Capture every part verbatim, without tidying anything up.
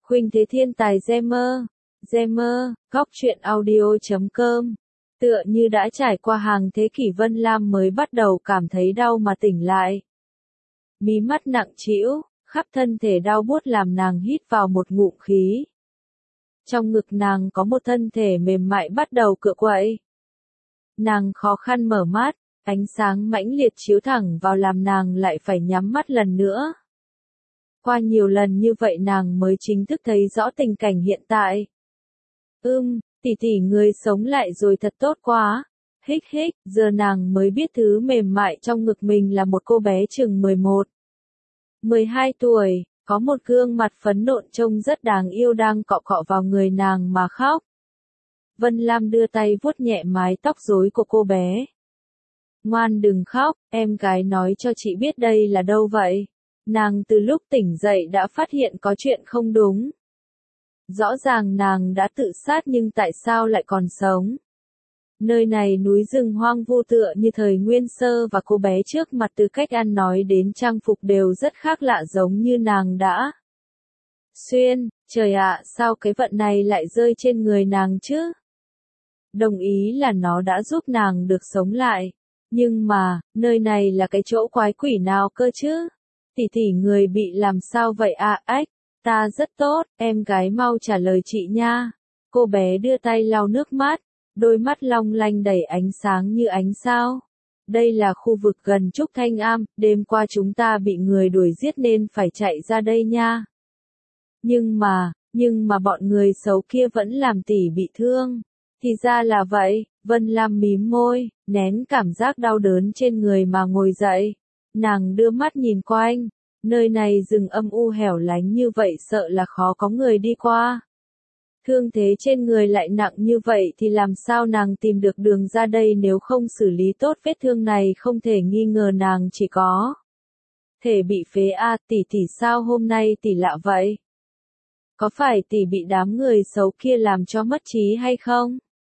Khuynh Thế Thiên Tài Gamer, Gamer, góc truyện audio chấm com. Tựa như đã trải qua hàng thế kỷ Vân Lam mới bắt đầu cảm thấy đau mà tỉnh lại. Mí mắt nặng trĩu, khắp thân thể đau buốt làm nàng hít vào một ngụm khí. Trong ngực nàng có một thân thể mềm mại bắt đầu cựa quậy. Nàng khó khăn mở mắt, ánh sáng mãnh liệt chiếu thẳng vào làm nàng lại phải nhắm mắt lần nữa. Qua nhiều lần như vậy nàng mới chính thức thấy rõ tình cảnh hiện tại. Ưm, tỷ tỷ người sống lại rồi thật tốt quá. Hích hích, giờ nàng mới biết thứ mềm mại trong ngực mình là một cô bé chừng mười một, mười hai tuổi, có một gương mặt phấn nộn trông rất đáng yêu đang cọ cọ vào người nàng mà khóc. Vân Lam đưa tay vuốt nhẹ mái tóc rối của cô bé. Ngoan đừng khóc, em gái nói cho chị biết đây là đâu vậy. Nàng từ lúc tỉnh dậy đã phát hiện có chuyện không đúng. Rõ ràng nàng đã tự sát nhưng tại sao lại còn sống? Nơi này núi rừng hoang vu tựa như thời nguyên sơ và cô bé trước mặt từ cách ăn nói đến trang phục đều rất khác lạ giống như nàng đã. Xuyên, trời ạ, sao cái vận này lại rơi trên người nàng chứ? Đồng ý là nó đã giúp nàng được sống lại. Nhưng mà, nơi này là cái chỗ quái quỷ nào cơ chứ? Tỷ tỷ người bị làm sao vậy à? Ách, ta rất tốt, em gái mau trả lời chị nha. Cô bé đưa tay lau nước mắt, đôi mắt long lanh đầy ánh sáng như ánh sao. Đây là khu vực gần Trúc Thanh Am, đêm qua chúng ta bị người đuổi giết nên phải chạy ra đây nha. Nhưng mà, nhưng mà bọn người xấu kia vẫn làm tỷ bị thương. Thì ra là vậy, Vân Lam mím môi, nén cảm giác đau đớn trên người mà ngồi dậy. Nàng đưa mắt nhìn quanh, nơi này rừng âm u hẻo lánh như vậy sợ là khó có người đi qua. Thương thế trên người lại nặng như vậy thì làm sao nàng tìm được đường ra đây nếu không xử lý tốt vết thương này không thể nghi ngờ nàng chỉ có thể bị phế a. Tỷ tỷ sao hôm nay tỷ lạ vậy? Có phải tỷ bị đám người xấu kia làm cho mất trí hay không?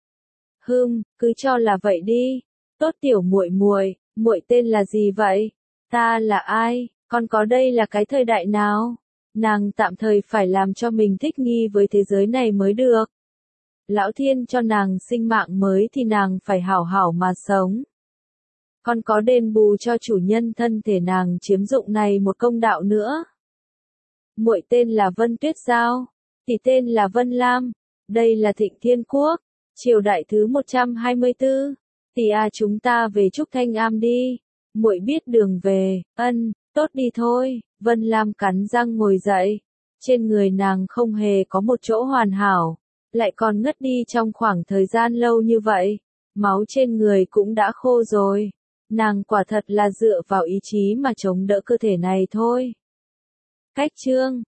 Hừm, cứ cho là vậy đi. Tốt tiểu muội muội, muội tên là gì vậy? Ta là ai? Con có đây là cái thời đại nào? Nàng tạm thời phải làm cho mình thích nghi với thế giới này mới được. Lão Thiên cho nàng sinh mạng mới thì nàng phải hảo hảo mà sống. Con có đền bù cho chủ nhân thân thể nàng chiếm dụng này một công đạo nữa. Muội tên là Vân Tuyết Giao, tỷ tên là Vân Lam. Đây là Thịnh Thiên Quốc, triều đại thứ một trăm hai mươi tư. Tỷ à chúng ta về Trúc Thanh Am đi. Muội biết đường về. Ân, tốt đi thôi. Vân Lam cắn răng ngồi dậy. Trên người nàng không hề có một chỗ hoàn hảo, lại còn ngất đi trong khoảng thời gian lâu như vậy. Máu trên người cũng đã khô rồi. Nàng quả thật là dựa vào ý chí mà chống đỡ cơ thể này thôi. Cách chương